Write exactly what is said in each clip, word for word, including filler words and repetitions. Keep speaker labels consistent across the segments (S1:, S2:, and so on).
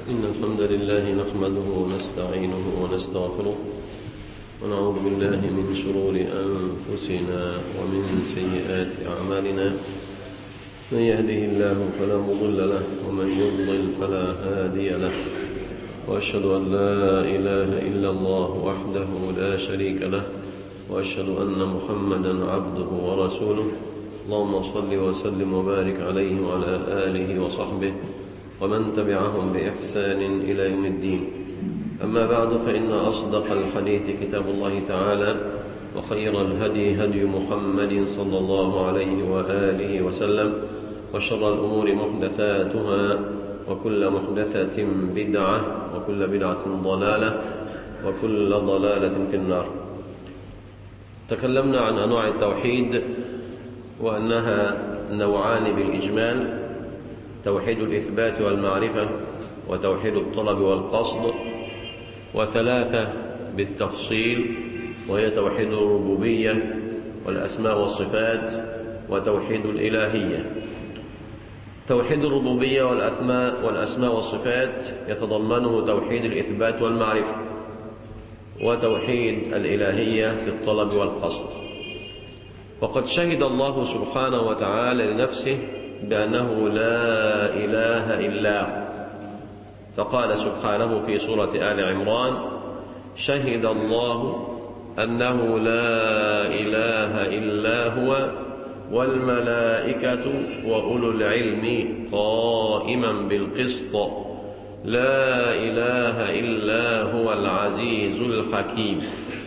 S1: إن الحمد لله نحمده ونستعينه ونستغفره ونعوذ بالله من شرور أنفسنا ومن سيئات أعمالنا. من يهده الله فلا مضل له ومن يضلل فلا هادي له، وأشهد أن لا إله إلا الله وحده لا شريك له، وأشهد أن محمدا عبده ورسوله. اللهم صل وسلم وبارك عليه وعلى آله وصحبه ومن تبعهم بإحسان إلى يوم الدين. أما بعد، فإن أصدق الحديث كتاب الله تعالى، وخير الهدي هدي محمد صلى الله عليه وآله وسلم، وشر الأمور محدثاتها، وكل محدثة بدعة، وكل بدعة ضلالة، وكل ضلالة في النار. تكلمنا عن أنواع التوحيد وأنها نوعان بالإجمال: توحيد الإثبات والمعرفة، وتوحيد الطلب والقصد، وثلاثة بالتفصيل وهي توحيد الربوبية والأسماء والصفات، وتوحيد الإلهية. توحيد الربوبية والأسماء والأسماء والصفات يتضمنه توحيد الإثبات والمعرفة، وتوحيد الإلهية في الطلب والقصد. وقد شهد الله سبحانه وتعالى لنفسه بأنه لا إله إلا هو، فقال سبحانه في سورة آل عمران: شهد الله أنه لا إله إلا هو والملائكة وأولو العلم قائما بالقسط لا إله إلا هو العزيز الحكيم.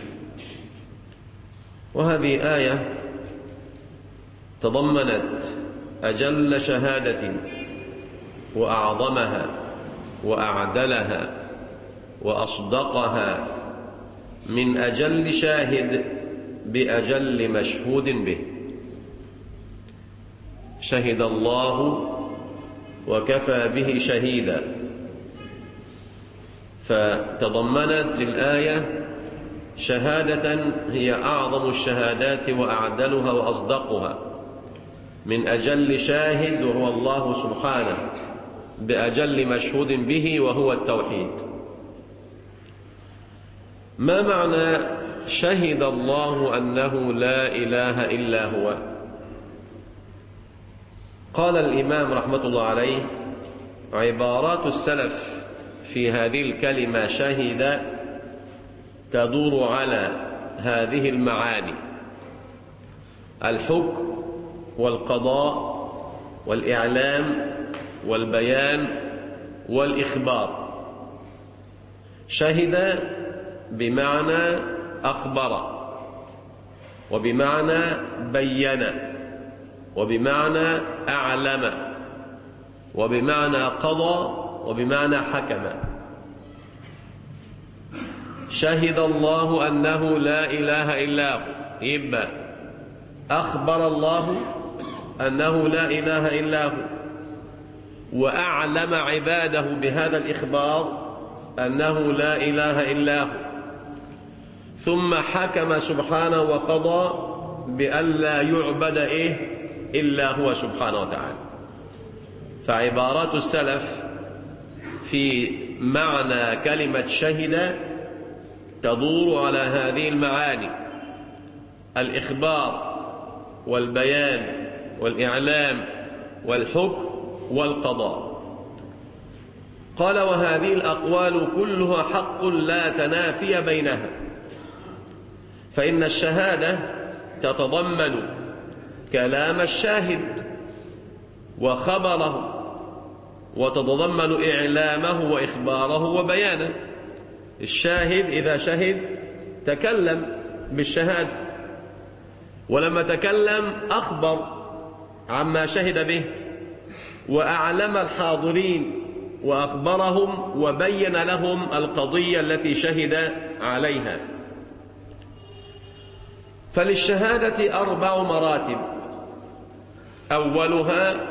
S1: وهذه آية تضمنت أجل شهادة وأعظمها وأعدلها وأصدقها من أجل شاهد بأجل مشهود به. شهد الله وكفى به شهيدا. فتضمنت الآية شهادة هي أعظم الشهادات وأعدلها وأصدقها من أجل شاهد وهو الله سبحانه بأجل مشهود به وهو التوحيد. ما معنى شهد الله أنه لا إله إلا هو؟ قال الإمام رحمة الله عليه: عبارات السلف في هذه الكلمة شهد تدور على هذه المعاني: الحكم والقضاء والإعلام والبيان والإخبار. شهد بمعنى أخبر، وبمعنى بين، وبمعنى أعلم، وبمعنى قضى، وبمعنى حكم. شهد الله أنه لا إله إلا هو، يبقى أخبر الله أنه لا إله إلا هو، وأعلم عباده بهذا الإخبار أنه لا إله إلا هو، ثم حكم سبحانه وقضى بأن لا يعبد إيه إلا هو سبحانه وتعالى. فعبارات السلف في معنى كلمة شهد تدور على هذه المعاني: الإخبار والبيان والإعلام والحكم والقضاء. قال: وهذه الأقوال كلها حق لا تنافي بينها، فإن الشهادة تتضمن كلام الشاهد وخبره، وتتضمن إعلامه وإخباره وبيانه. الشاهد إذا شهد تكلم بالشهادة، ولما تكلم أخبر عما شهد به، وأعلم الحاضرين وأخبرهم وبين لهم القضية التي شهد عليها. فللشهادة أربع مراتب: أولها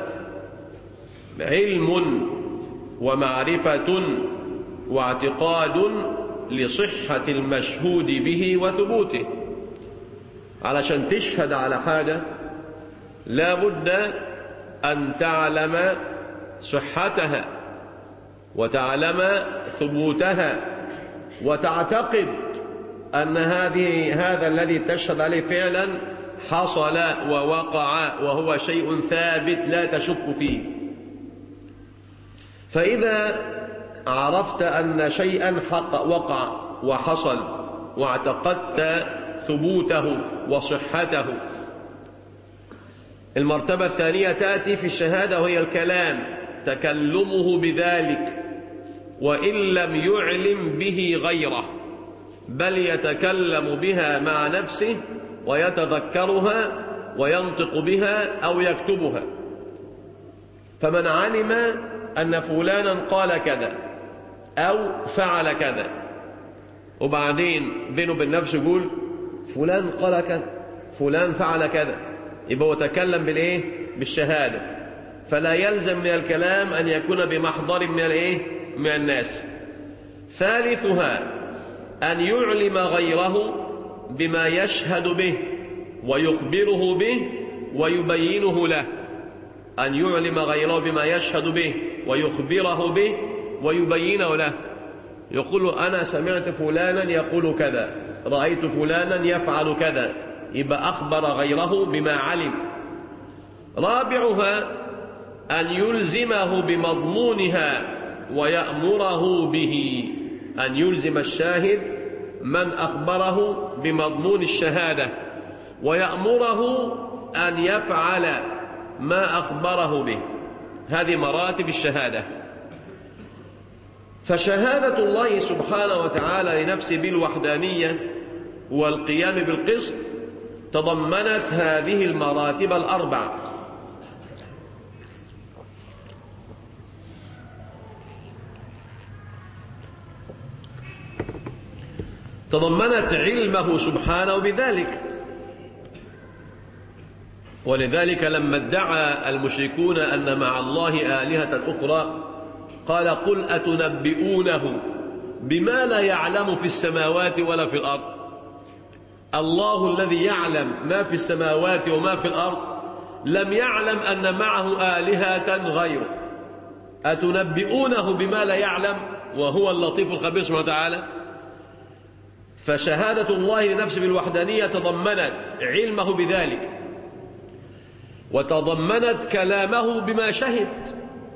S1: علم ومعرفة واعتقاد لصحة المشهود به وثبوته. علشان تشهد على حاجة لا بد أن تعلم صحتها وتعلم ثبوتها وتعتقد أن هذه هذا الذي تشهد عليه فعلا حصل ووقع وهو شيء ثابت لا تشك فيه. فإذا عرفت أن شيئا حق وقع وحصل واعتقدت ثبوته وصحته، المرتبة الثانية تأتي في الشهادة وهي الكلام، تكلمه بذلك وإن لم يعلم به غيره، بل يتكلم بها مع نفسه ويتذكرها وينطق بها أو يكتبها. فمن علم أن فلانا قال كذا أو فعل كذا، وبعدين بينه وبين نفسه يقول فلان قال كذا فلان فعل كذا، يبقى هو تكلم بالإيه؟ بالشهادة. فلا يلزم من الكلام أن يكون بمحضر من الإيه؟ من الناس. ثالثها أن يعلم غيره بما يشهد به ويخبره به ويبينه له. أن يعلم غيره بما يشهد به ويخبره به ويبينه له. يقول أنا سمعت فلانا يقول كذا، رأيت فلانا يفعل كذا، يبقى أخبر غيره بما علم. رابعها أن يلزمه بمضمونها ويأمره به، أن يلزم الشاهد من أخبره بمضمون الشهادة ويأمره أن يفعل ما أخبره به. هذه مراتب الشهادة. فشهادة الله سبحانه وتعالى لنفسه بالوحدانية والقيام بالقسط تضمنت هذه المراتب الأربع. تضمنت علمه سبحانه بذلك. ولذلك لما ادعى المشركون أن مع الله آلهة أخرى قال قل أتنبئونه بما لا يعلم في السماوات ولا في الأرض. الله الذي يعلم ما في السماوات وما في الأرض لم يعلم أن معه آلهة غيره. أتنبئونه بما لا يعلم وهو اللطيف الخبير سبحانه وتعالى. فشهادة الله لنفسه بالوحدانية تضمنت علمه بذلك، وتضمنت كلامه بما شهد،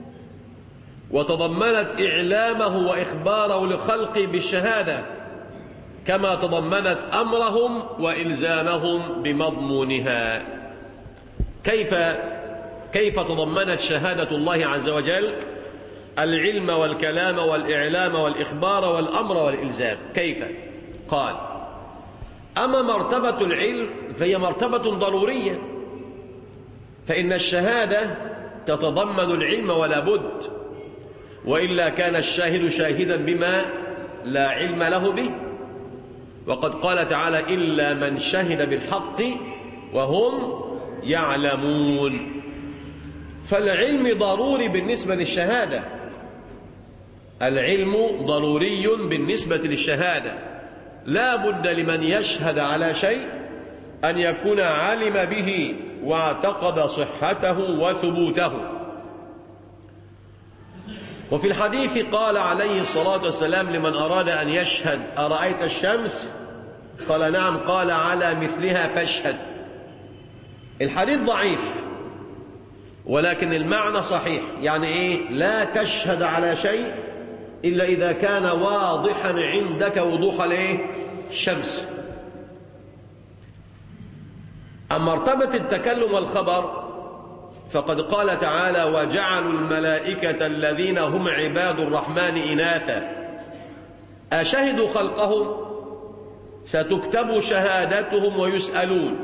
S1: وتضمنت إعلامه وإخباره لخلقه بالشهادة، كما تضمنت أمرهم وإلزامهم بمضمونها. كيف كيف تضمنت شهادة الله عز وجل العلم والكلام والإعلام والإخبار والأمر والإلزام؟ كيف؟ قال أما مرتبة العلم فهي مرتبة ضرورية، فإن الشهادة تتضمن العلم ولا بد، وإلا كان الشاهد شاهدا بما لا علم له به. وقد قال تعالى إلا من شهد بالحق وهم يعلمون. فالعلم ضروري بالنسبة للشهادة، العلم ضروري بالنسبة للشهادة. لا بد لمن يشهد على شيء أن يكون علم به واعتقد صحته وثبوته. وفي الحديث قال عليه الصلاة والسلام لمن أراد أن يشهد أرأيت الشمس؟ قال نعم. قال على مثلها فاشهد. الحديث ضعيف ولكن المعنى صحيح. يعني إيه؟ لا تشهد على شيء إلا إذا كان واضحا عندك وضوح الإيه؟ الشمس. أما مرتبة التكلم والخبر فقد قال تعالى وجعلوا الملائكة الذين هم عباد الرحمن إناثا أشهدوا خلقهم ستكتب شهادتهم ويسألون.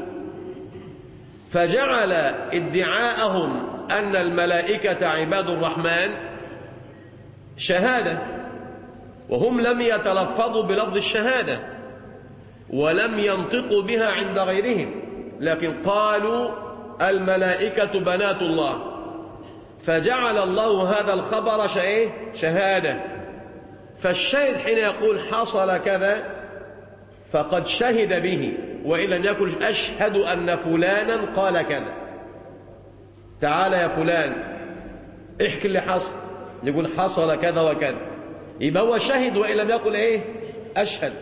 S1: فجعل ادعاءهم أن الملائكة عباد الرحمن شهادة، وهم لم يتلفظوا بلفظ الشهادة ولم ينطقوا بها عند غيرهم، لكن قالوا الملائكة بنات الله، فجعل الله هذا الخبر شهادة. فالشاهد حين يقول حصل كذا فقد شهد به، وإن لم يكن أشهد أن فلانا قال كذا. تعال يا فلان احكي اللي حصل، يقول حصل كذا وكذا، يبقى هو شهد وإن لم يقل إيه أشهد.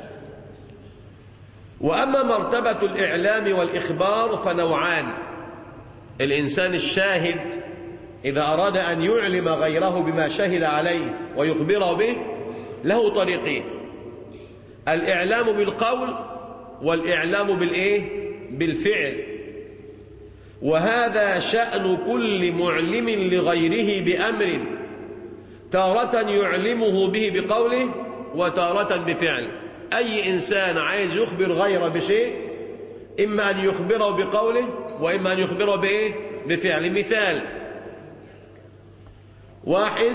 S1: وأما مرتبة الإعلام والإخبار فنوعان. الإنسان الشاهد إذا أراد أن يعلم غيره بما شهد عليه ويخبره به له طريقين: الإعلام بالقول والإعلام بالإيه؟ بالفعل. وهذا شأن كل معلم لغيره بأمر، تارة يعلمه به بقوله وتارة بفعل. أي إنسان عايز يخبر غيره بشيء إما أن يخبره بقوله وإما أن يخبره بإيه؟ بفعل. مثال: واحد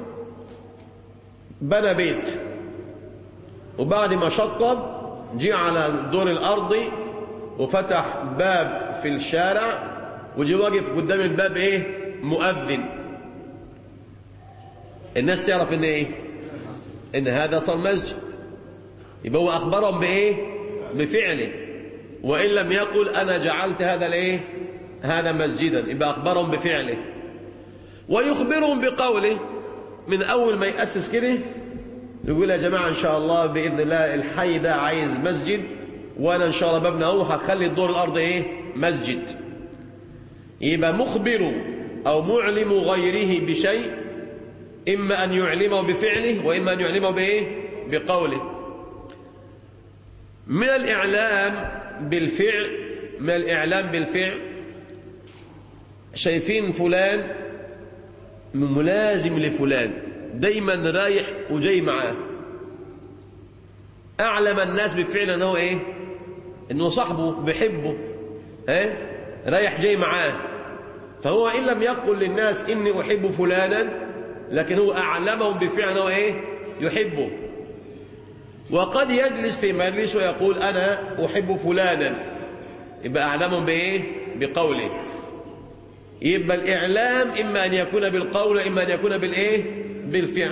S1: بنى بيت وبعد ما شطب جه على الدور الأرضي وفتح باب في الشارع وجي واقف قدام الباب إيه؟ مؤذن. الناس تعرف إن إيه؟ إن هذا صار مسجد. يبقى هو أخبرهم بإيه؟ بفعله، وإن لم يقل أنا جعلت هذا الإيه؟ هذا مسجدا، يبقى أخبرهم بفعله. ويخبرهم بقوله من أول ما يأسس كده يقول يا جماعة إن شاء الله بإذن الله الحي ده عايز مسجد، وأنا إن شاء الله ببنى أهو هخلي الدور الأرضي إيه؟ مسجد. يبقى مخبر أو معلم غيره بشيء إما أن يعلمه بفعله وإما أن يعلمه بإيه؟ بقوله. من الإعلام بالفعل من الإعلام بالفعل شايفين فلان ملازم لفلان، دايما رايح وجاي معاه، أعلم الناس بفعل أنه إيه؟ أنه صاحبه بيحبه، ها؟ رايح جاي معاه. فهو إن لم يقل للناس إني أحب فلانا لكن هو أعلمهم بفعل أنه إيه؟ يحبه. وقد يجلس في مجلس ويقول أنا أحب فلانا، يبقى أعلمهم بإيه؟ بقوله. يبقى الإعلام إما أن يكون بالقول وإما أن يكون بالإيه؟ بالفعل.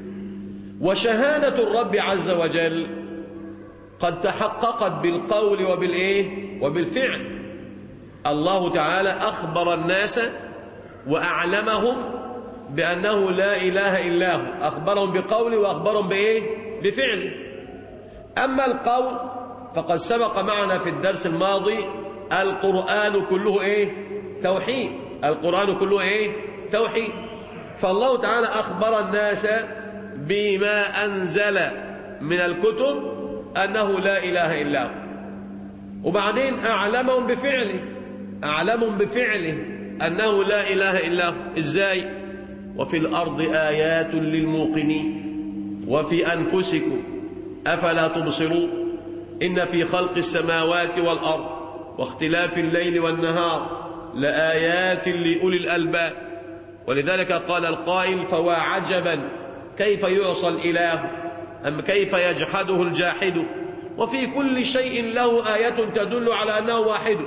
S1: وشهادة الرب عز وجل قد تحققت بالقول وبالإيه؟ وبالفعل. الله تعالى أخبر الناس وأعلمهم بأنه لا إله إلا هو، أخبرهم بقوله وأخبرهم بإيه؟ بفعله. أما القول فقد سبق معنا في الدرس الماضي القرآن كله إيه؟ توحيد. القرآن كله إيه؟ توحيد. فالله تعالى أخبر الناس بما أنزل من الكتب أنه لا إله إلا هو، وبعدين أعلمهم بفعله أعلمهم بفعله أنه لا إله إلا هو. إزاي؟ وفي الأرض آيات للموقنين وفي أنفسكم أفلا تبصرون إن في خلق السماوات والأرض واختلاف الليل والنهار لآيات لأولي الألباب. ولذلك قال القائل فوا عجبا كيف يعصى الإله أم كيف يجحده الجاحد، وفي كل شيء له آية تدل على أنه واحد.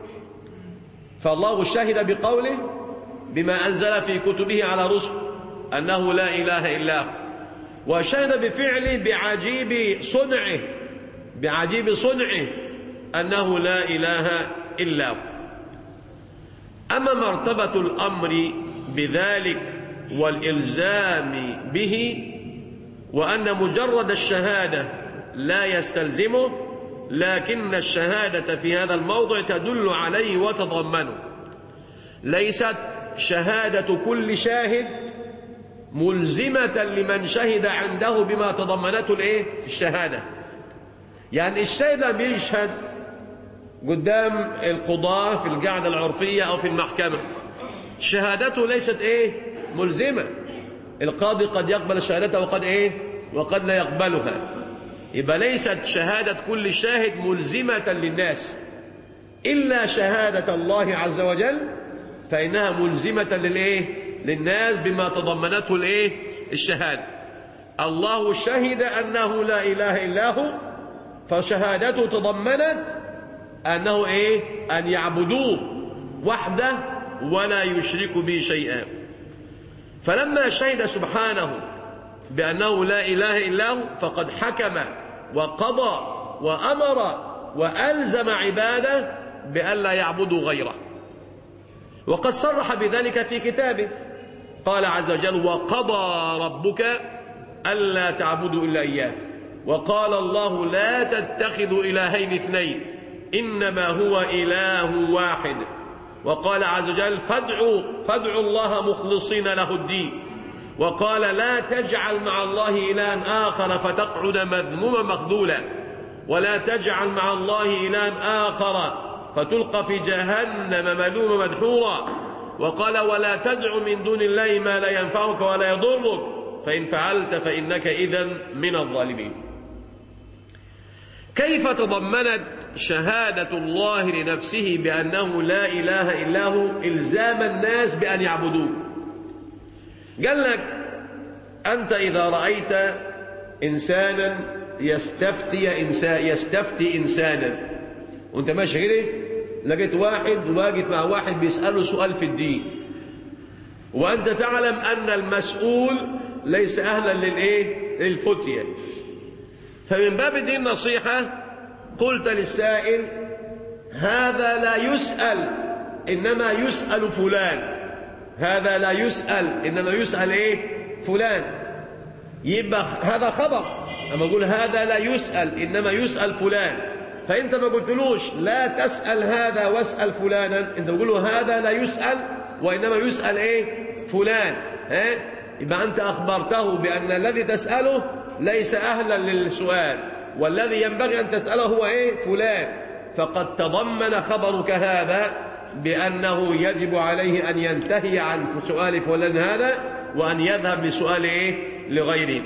S1: فالله شهد بقوله بما أنزل في كتبه على رسل أنه لا إله إلا هو، وشهد بفعله بعجيب صنعه بعجيب صنعه أنه لا إله إلا هو. أما مرتبة الأمر بذلك والإلزام به وأن مجرد الشهادة لا يستلزمه، لكن الشهادة في هذا الموضع تدل عليه وتضمنه. ليست شهادة كل شاهد ملزمة لمن شهد عنده بما تضمنته الايه؟ الشهادة. يعني الشاهد بيشهد قدام القضاة في القاعدة العرفية أو في المحكمة، شهادته ليست ايه؟ ملزمة. القاضي قد يقبل الشهادة وقد ايه؟ وقد لا يقبلها. يبقى ليست شهادة كل شاهد ملزمة للناس، إلا شهادة الله عز وجل فإنها ملزمة للإيه؟ للناس بما تضمنته الإيه؟ الشهادة. الله شهد أنه لا إله إلا هو، فشهادته تضمنت أنه إيه؟ أن يعبدوه وحده ولا يشركوا به شيئا. فلما شهد سبحانه بأنه لا إله إلا هو فقد حكم وقضى وأمر وألزم عباده بأن لا يعبدوا غيره، وقد صرح بذلك في كتابه قال عز وجل وقضى ربك ألا تعبدوا إلا إياه وقال الله لا تتخذوا إلهين اثنين إنما هو إله واحد وقال عز وجل فادعوا فادعوا الله مخلصين له الدين وقال لا تجعل مع الله إلها آخر فتقعد مذموما مخذولا ولا تجعل مع الله إلها آخر فتلقى في جهنم ملوما مدحورا وقال ولا تدع من دون الله ما لا ينفعك ولا يضرك فإن فعلت فإنك إذن من الظالمين. كيف تضمنت شهادة الله لنفسه بأنه لا إله إلا هو إلزام الناس بأن يعبدوه؟ قال لك أنت إذا رأيت إنسانا يستفتي إنسان يستفتي إنسانا وأنت ماشي كده لقيت واحد واقف مع واحد بيسأله سؤال في الدين وأنت تعلم أن المسؤول ليس أهلا للإيه؟ للفتية، فمن باب دي النصيحة قلت للسائل هذا لا يسأل إنما يسأل فلان، هذا لا يسأل إنما يسأل إيه؟ فلان. يبقى هذا خبر، أما أقول هذا لا يسأل إنما يسأل فلان، فأنت ما قلتلوش لا تسأل هذا واسأل فلانا، أنت تقول له هذا لا يسأل وإنما يسأل إيه؟ فلان. ها؟ يبقى أنت أخبرته بأن الذي تسأله ليس أهلا للسؤال والذي ينبغي أن تسأله هو إيه؟ فلان. فقد تضمن خبرك هذا بأنه يجب عليه أن ينتهي عن سؤال فلان هذا وأن يذهب لسؤال إيه؟ لغيره.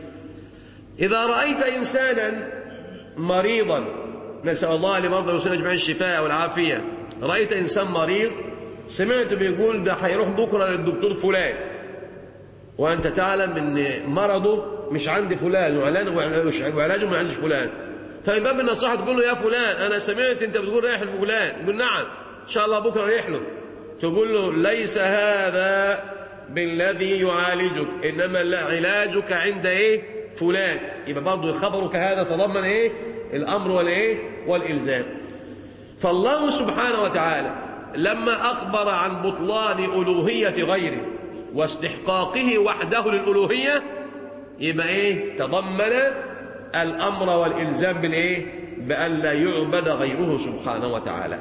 S1: إذا رأيت إنسانا مريضا، نسأل الله لمرضى المسلمين أجمعين الشفاء والعافية، رأيت إنسان مريض سمعت بيقول ده هيروح بكرة للدكتور فلان وأنت تعلم أن مرضه مش عند فلان وعلاجه ما عندش فلان، فمن باب النصيحة تقول له يا فلان أنا سمعت أنت بتقول رايح لفلان، يقول نعم إن شاء الله بكرة رايح له، تقول له ليس هذا بالذي يعالجك إنما علاجك عند إيه؟ فلان. يبقى برضه خبرك هذا تضمن إيه؟ الأمر والإيه؟ والإلزام. فالله سبحانه وتعالى لما أخبر عن بطلان ألوهية غيره واستحقاقه وحده للألوهية يبقى إيه؟ تضمن الأمر والإلزام بالإيه؟ بأن لا يعبد غيره سبحانه وتعالى.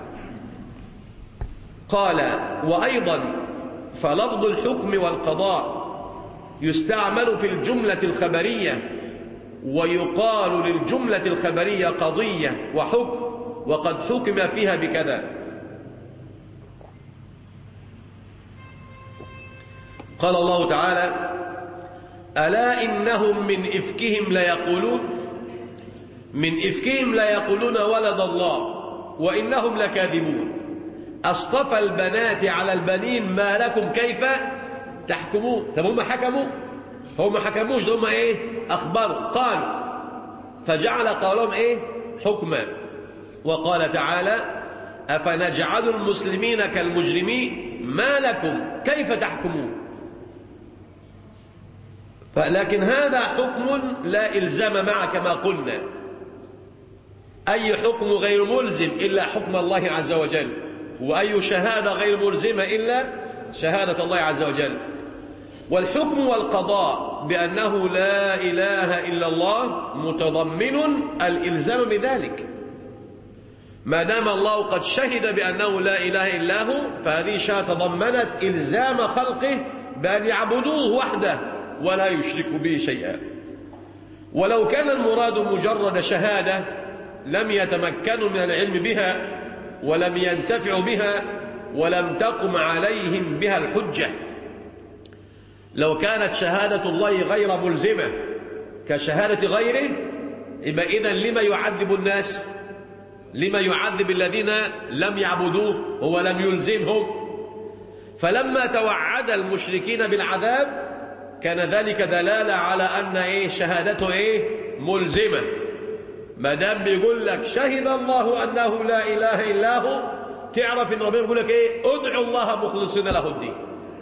S1: قال وأيضا فلفظ الحكم والقضاء يستعمل في الجملة الخبرية ويقال للجملة الخبرية قضية وحكم وقد حكم فيها بكذا. قال الله تعالى ألا إنهم من إفكهم ليقولون من إفكهم ليقولون ولد الله وإنهم لكاذبون أصطفى البنات على البنين ما لكم كيف تحكمون. طب هم حكموا؟ هم ما حكموش، هم إيه؟ أخبروا قالوا فجعل قولهم إيه؟ حكما. وقال تعالى أفنجعل المسلمين كالمجرمين ما لكم كيف تحكمون. لكن هذا حكم لا إلزام معه كما قلنا، أي حكم غير ملزم إلا حكم الله عز وجل، وأي شهادة غير ملزمة إلا شهادة الله عز وجل. والحكم والقضاء بأنه لا إله إلا الله متضمن الإلزام بذلك، ما دام الله قد شهد بأنه لا إله إلا هو فهذه شهادة تضمنت إلزام خلقه بأن يعبدوه وحده ولا يشركوا به شيئا. ولو كان المراد مجرد شهادة لم يتمكنوا من العلم بها ولم ينتفعوا بها ولم تقم عليهم بها الحجة. لو كانت شهادة الله غير ملزمة كشهادة غيره يبقى إذن لما يعذب الناس؟ لما يعذب الذين لم يعبدوه ولم يلزمهم؟ فلما توعد المشركين بالعذاب كان ذلك دلالة على أن إيه؟ شهادته إيه؟ ملزمة. ما دام بيقول لك شهد الله أنه لا إله إلا هو تعرف إن ربنا يقول لك إيه؟ ادعوا الله مخلصين له الدين.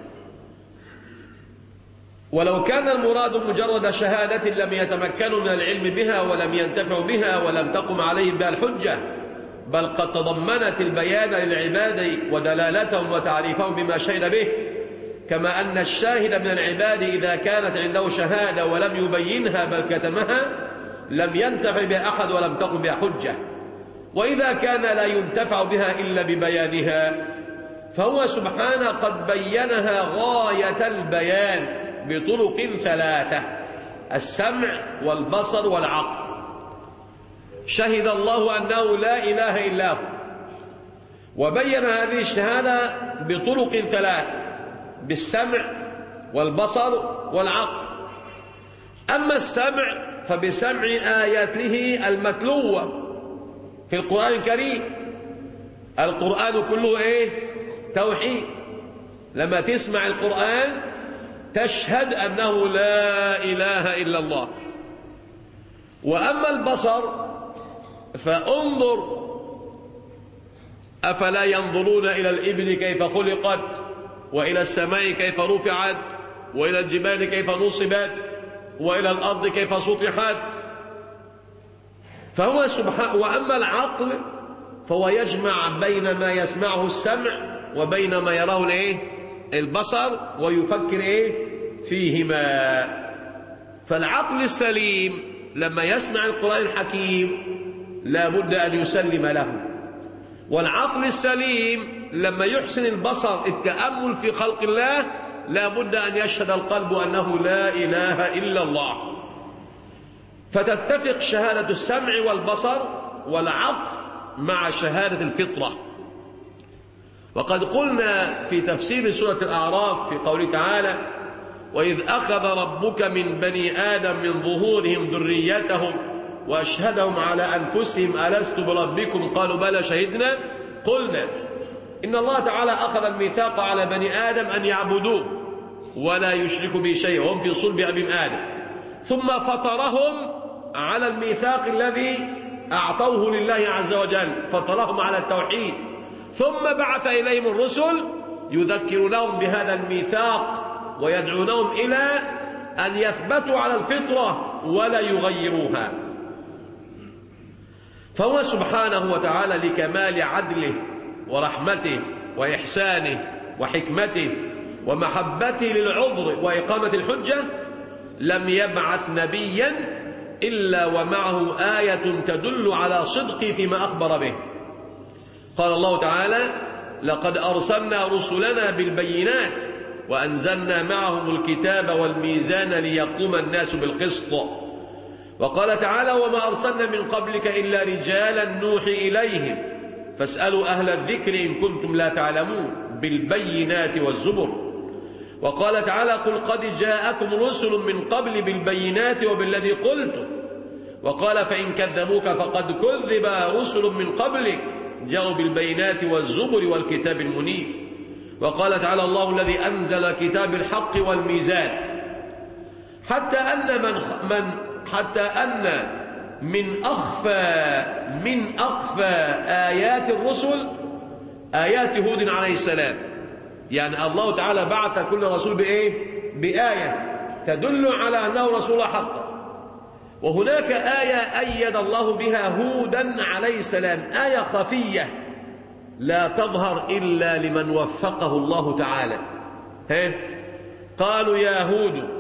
S1: ولو كان المراد مجرد شهادة لم يتمكنوا من العلم بها ولم ينتفعوا بها ولم تقم عليهم بها الحجة، بل قد تضمنت البيان للعباد ودلالتهم وتعريفهم بما شهد به،
S2: كما أن الشاهد من العباد إذا كانت عنده شهادة ولم يبينها بل كتمها لم ينتفع بها أحد ولم تقم بها حجة، وإذا كان لا ينتفع بها إلا ببيانها فهو سبحانه قد بينها غاية البيان بطرق ثلاثة: السمع والبصر والعقل. شهد الله أنه لا إله إلا هو، وبين هذه الشهادة بطرق ثلاثة: بالسمع والبصر والعقل. أما السمع فبسمع آياته المتلوة في القرآن الكريم. القرآن كله إيه؟ توحيد. لما تسمع القرآن تشهد أنه لا إله إلا الله. وأما البصر فانظر: أفلا ينظرون إلى الإبل كيف خلقت، وإلى السماء كيف رفعت، وإلى الجبال كيف نصبت، وإلى الأرض كيف سطحت. فهو سبحانه. وأما العقل فهو يجمع بين ما يسمعه السمع وبين ما يراه الايه البصر ويفكر ايه فيهما. فالعقل السليم لما يسمع القرآن الحكيم لا بد أن يسلم له، والعقل السليم لما يحسن البصر التأمل في خلق الله لا بد أن يشهد القلب أنه لا إله إلا الله. فتتفق شهادة السمع والبصر والعقل مع شهادة الفطرة. وقد قلنا في تفسير سورة الأعراف في قوله تعالى: وإذ أخذ ربك من بني آدم من ظهورهم ذريتهم وأشهدهم على أنفسهم ألست بربكم قالوا بلى شهدنا. قلنا إن الله تعالى أخذ الميثاق على بني آدم أن يعبدوه ولا يشركوا به شيئا وهم في صلب أبيهم آدم، ثم فطرهم على الميثاق الذي أعطوه لله عز وجل، فطرهم على التوحيد، ثم بعث إليهم الرسل يذكرونهم بهذا الميثاق ويدعونهم إلى أن يثبتوا على الفطرة ولا يغيروها. فهو سبحانه وتعالى لكمال عدله ورحمته وإحسانه وحكمته ومحبته للعذر وإقامة الحجة لم يبعث نبيا إلا ومعه آية تدل على صدقه فيما أخبر به. قال الله تعالى: لقد أرسلنا رسلنا بالبينات وأنزلنا معهم الكتاب والميزان ليقوم الناس بالقسط. وقال تعالى: وما أرسلنا من قبلك إلا رجالا نوحي إليهم فاسألوا أهل الذكر إن كنتم لا تعلمون بالبينات والزبر. وقال تعالى: قل قد جاءكم رسل من قبل بالبينات وبالذي قلتم. وقال: فإن كذبوك فقد كذب رسل من قبلك جاءوا بالبينات والزبر والكتاب المنير. وقال تعالى: الله الذي أنزل كتاب الحق والميزان. حتى أن من, من حتى أن من أخفى من أخفى آيات الرسل آيات هود عليه السلام. يعني الله تعالى بعث كل رسول بإيه؟ بآية تدل على أنه رسول حق. وهناك آية أيد الله بها هودا عليه السلام، آية خفية لا تظهر إلا لمن وفقه الله تعالى. ها؟ قالوا: يا هود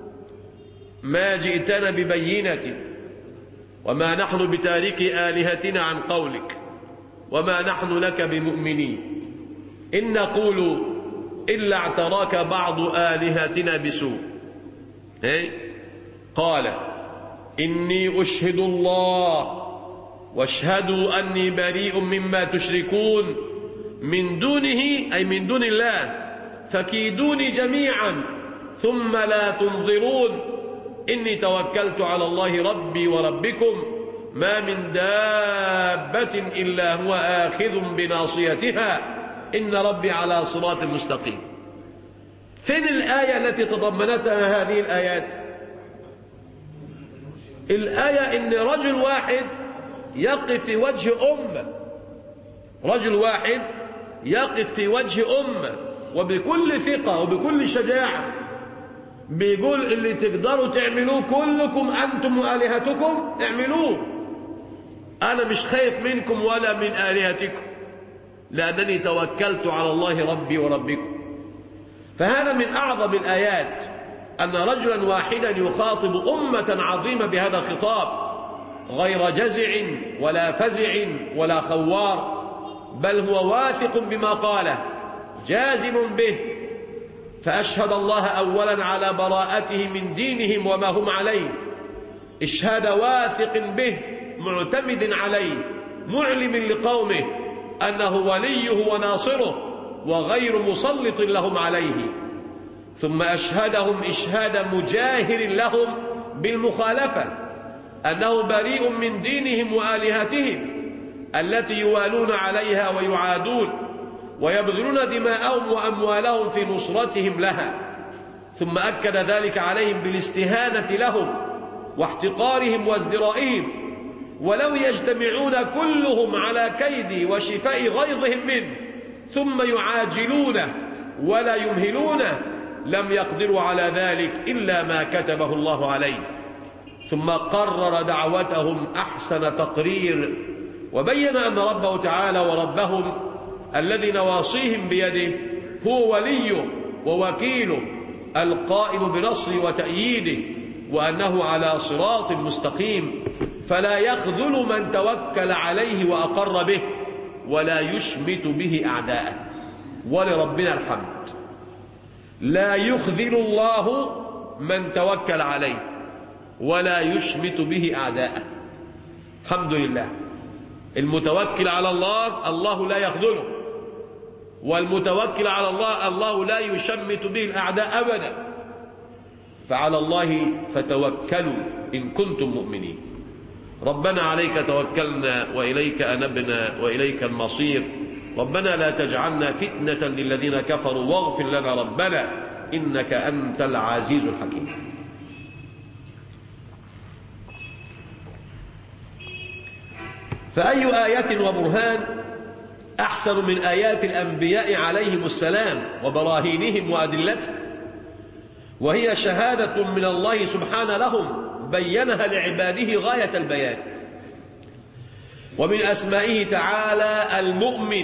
S2: ما جئتنا ببينة وما نحن بتارك آلهتنا عن قولك وما نحن لك بمؤمنين إن نقول إلا اعتراك بعض آلهتنا بسوء. إيه؟ قال: إني أشهد الله واشهدوا أني بريء مما تشركون من دونه أي من دون الله فكيدوني جميعا ثم لا تنظرون إني توكلت على الله ربي وربكم ما من دابة إلا هو آخذ بناصيتها إن ربي على صراط مستقيم. فين الآية التي تضمنتها هذه الآيات؟ الآية إن رجل واحد يقف في وجه أمة، رجل واحد يقف في وجه أمة وبكل ثقة وبكل شجاعة بيقول: اللي تقدروا تعملوه كلكم أنتم وآلهتكم اعملوه، أنا مش خايف منكم ولا من آلهتكم لأنني توكلت على الله ربي وربكم. فهذا من أعظم الآيات، أن رجلا واحدا يخاطب أمة عظيمة بهذا الخطاب، غير جزع ولا فزع ولا خوار، بل هو واثق بما قاله جازم به. فأشهد الله أولا على براءته من دينهم وما هم عليه، إشهاد واثق به معتمد عليه، معلم لقومه أنه وليه وناصره وغير مسلط لهم عليه. ثم أشهدهم إشهاد مجاهر لهم بالمخالفة، أنه بريء من دينهم وآلهتهم التي يوالون عليها ويعادون ويبذلون دماءهم وأموالهم في نصرتهم لها. ثم أكد ذلك عليهم بالاستهانة لهم واحتقارهم وازدرائهم، ولو يجتمعون كلهم على كيد وشفاء غيظهم منه ثم يعاجلونه ولا يمهلونه لم يقدروا على ذلك إلا ما كتبه الله عليه. ثم قرر دعوتهم أحسن تقرير، وبين أن ربه تعالى وربهم الذي نواصيهم بيده هو وليه ووكيله القائم بنصره وتأييده، وأنه على صراط مستقيم، فلا يخذل من توكل عليه وأقر به ولا يشمت به أعداءه. ولربنا الحمد، لا يخذل الله من توكل عليه ولا يشمت به أعداءه. الحمد لله، المتوكل على الله الله لا يخذله، والمتوكل على الله الله لا يشمت به الأعداء أبدا. فعلى الله فتوكلوا إن كنتم مؤمنين. ربنا عليك توكلنا وإليك أنبنا وإليك المصير. ربنا لا تجعلنا فتنة للذين كفروا واغفر لنا ربنا إنك أنت العزيز الحكيم. فأي آية وبرهان أحسن من آيات الأنبياء عليهم السلام وبراهينهم وأدلتهم، وهي شهادة من الله سبحانه لهم بينها لعباده غاية البيان. ومن أسمائه تعالى المؤمن،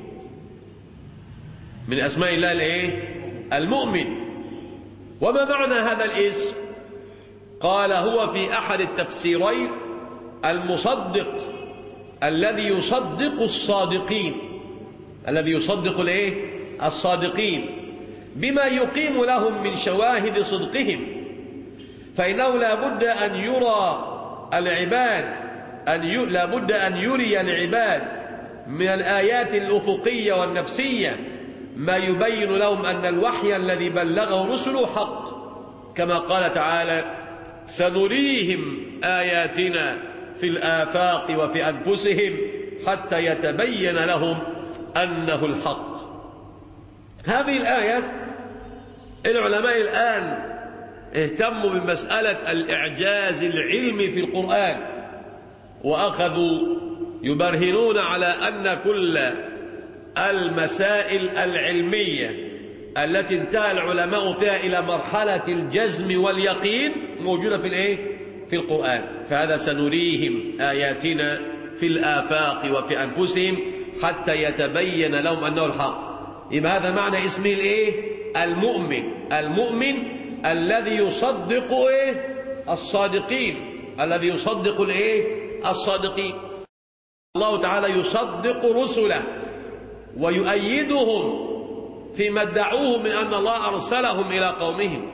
S2: من أسماء الله الإيه؟ المؤمن. وما معنى هذا الاسم؟ قال هو في أحد التفسيرين المصدق الذي يصدق الصادقين، الذي يصدق الإيه؟ الصادقين بما يقيم لهم من شواهد صدقهم، فإنه لا بد أن يرى العباد أن ي... لا بد أن يري العباد من الآيات الأفقية والنفسية ما يبين لهم أن الوحي الذي بلغه رسله حق، كما قال تعالى: سنريهم آياتنا في الآفاق وفي أنفسهم حتى يتبين لهم أنه الحق. هذه الآية العلماء الآن اهتموا بمسألة الإعجاز العلمي في القرآن، وأخذوا يبرهنون على أن كل المسائل العلمية التي انتهى العلماء فيها إلى مرحلة الجزم واليقين موجودة في الإيه؟ في القرآن. فهذا سنريهم آياتنا في الآفاق وفي أنفسهم حتى يتبين لهم أنه الحق. يبقى هذا معنى اسمه الإيه؟ المؤمن. المؤمن الذي يصدق إيه؟ الصادقين، الذي يصدق الإيه؟ الصادقين. الله تعالى يصدق رسله ويؤيدهم فيما ادعوه من أن الله أرسلهم إلى قومهم.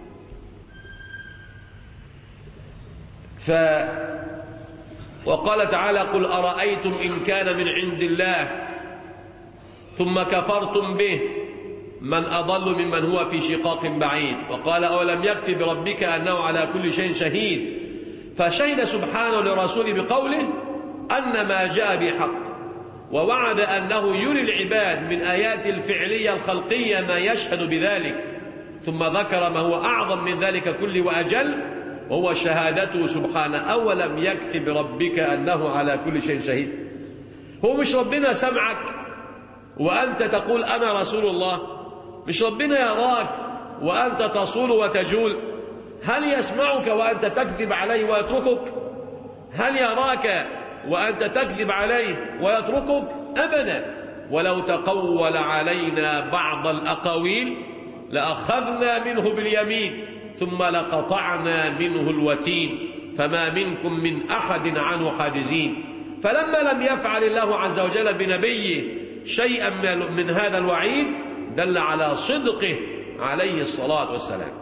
S2: ف وقال تعالى: قل أرأيتم إن كان من عند الله ثم كفرتم به من أضل ممن هو في شقاق بعيد. وقال: أولم يكف بربك أنه على كل شيء شهيد. فشهد سبحانه لرسوله بقوله أن ما جاء بحق، ووعد أنه يري العباد من آيات الفعلية الخلقية ما يشهد بذلك، ثم ذكر ما هو أعظم من ذلك كله وأجل، وهو شهادته سبحانه: أولم يكف بربك أنه على كل شيء شهيد. هو مش ربنا سمعك وأنت تقول أنا رسول الله؟ مش ربنا يراك وأنت تصول وتجول؟ هل يسمعك وأنت تكذب عليه ويتركك؟ هل يراك وأنت تكذب عليه ويتركك؟ أبدا. ولو تقول علينا بعض الأقاويل لأخذنا منه باليمين ثم لقطعنا منه الوتين فما منكم من أحد عنه حاجزين. فلما لم يفعل الله عز وجل بنبيه شيئا من هذا الوعيد دل على صدقه عليه الصلاة والسلام.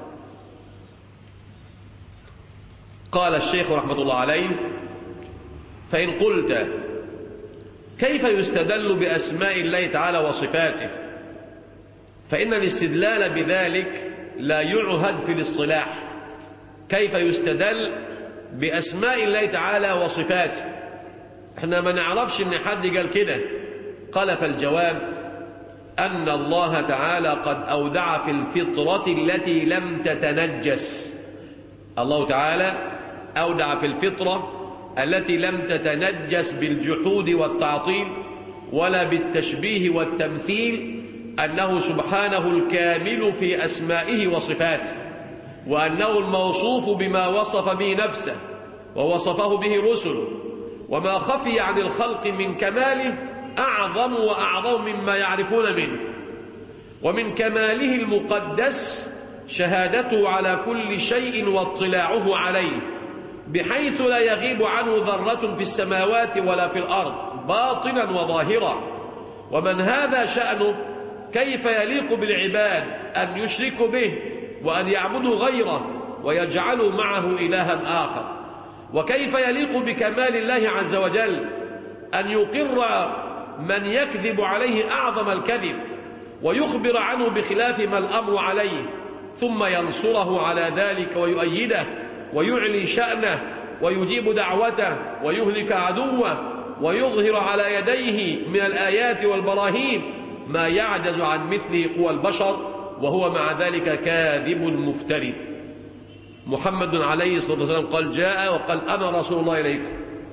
S2: قال الشيخ رحمة الله عليه: فإن قلت كيف يستدل بأسماء الله تعالى وصفاته؟ فإن الاستدلال بذلك لا يعهد في الاصطلاح. كيف يستدل بأسماء الله تعالى وصفاته؟ احنا ما نعرفش ان حد قال كده. قال: فالجواب أن الله تعالى قد أودع في الفطرة التي لم تتنجس. الله تعالى أودع في الفطرة التي لم تتنجس بالجحود والتعطيل ولا بالتشبيه والتمثيل أنه سبحانه الكامل في أسمائه وصفاته، وأنه الموصوف بما وصف به نفسه ووصفه به رسله، وما خفي عن الخلق من كماله أعظم وأعظم مما يعرفون منه. ومن كماله المقدس شهادته على كل شيء واطلاعه عليه، بحيث لا يغيب عنه ذرة في السماوات ولا في الأرض باطنا وظاهرا. ومن هذا شأنه كيف يليق بالعباد أن يشركوا به وأن يعبدوا غيره ويجعلوا معه إلها آخر؟ وكيف يليق بكمال الله عز وجل أن يقر من يكذب عليه أعظم الكذب ويخبر عنه بخلاف ما الأمر عليه، ثم ينصره على ذلك ويؤيده ويعلي شأنه ويجيب دعوته ويهلك عدوه ويظهر على يديه من الآيات والبراهين ما يعجز عن مثله قوى البشر، وهو مع ذلك كاذب مفتري. محمد عليه الصلاة والسلام قال: جاء وقال: أنا رسول الله إليكم،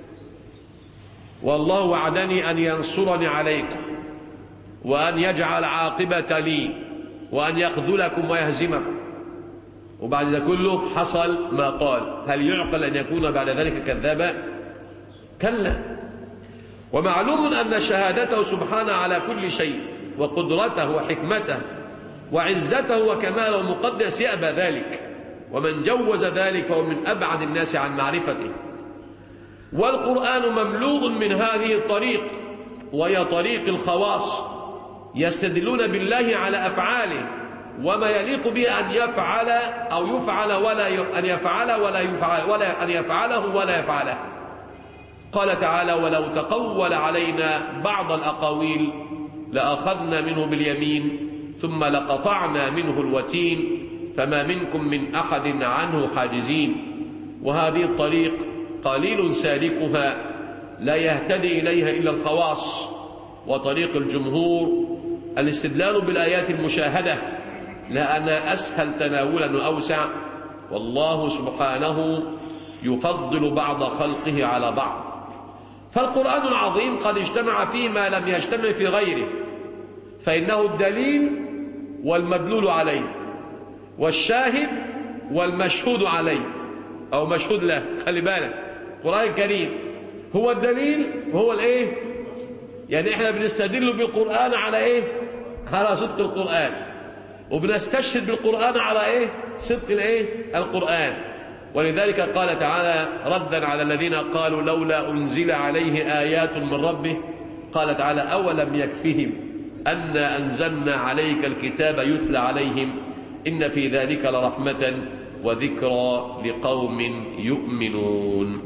S2: والله وعدني أن ينصرني عليكم وأن يجعل عاقبة لي وأن يخذلكم ويهزمكم. وبعد ذلك كله حصل ما قال. هل يعقل أن يكون بعد ذلك كذابا؟ كلا. ومعلوم أن شهادته سبحانه على كل شيء وقدرته وحكمته وعزته وكماله المقدس يأبى ذلك، ومن جوز ذلك فهو من أبعد الناس عن معرفته. والقرآن مملوء من هذه الطريق، وهي طريق الخواص، يستدلون بالله على أفعاله وما يليق به أن يفعل أو يفعل ولا ي... أن يفعل ولا يفعل ولا أن يفعله ولا يفعله. قال تعالى: ولو تقول علينا بعض الأقاويل لأخذنا منه باليمين ثم لقطعنا منه الوتين فما منكم من أحد عنه حاجزين. وهذه الطريق قليل سالكها لا يهتدي إليها إلا الخواص. وطريق الجمهور الاستدلال بالآيات المشاهدة لأنها أسهل تناولا وأوسع، والله سبحانه يفضل بعض خلقه على بعض. فالقرآن العظيم قد اجتمع فيما لم يجتمع في غيره، فإنه الدليل والمدلول عليه والشاهد والمشهود عليه أو مشهود له. خلي بالك، القرآن الكريم هو الدليل وهو الايه؟ يعني احنا بنستدل بالقرآن على ايه؟ على صدق القرآن، وبنستشهد بالقرآن على ايه؟ صدق الايه؟ القرآن. ولذلك قال تعالى ردا على الذين قالوا لولا أنزل عليه آيات من ربه، قال تعالى: أولم يكفهم أنا أنزلنا عليك الكتاب يتلى عليهم إن في ذلك لرحمة وذكرى لقوم يؤمنون.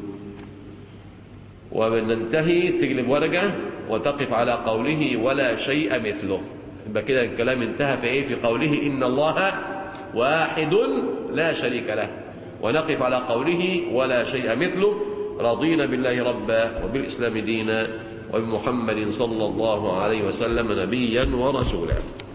S2: وننتهي، تقلب ورقة وتقف على قوله ولا شيء مثله. يبقى كده الكلام انتهى في ايه؟ في قوله إن الله واحد لا شريك له، ونقف على قوله ولا شيء مثله. رضينا بالله ربا وبالإسلام دينا وبمحمد صلى الله عليه وسلم نبيا ورسولا.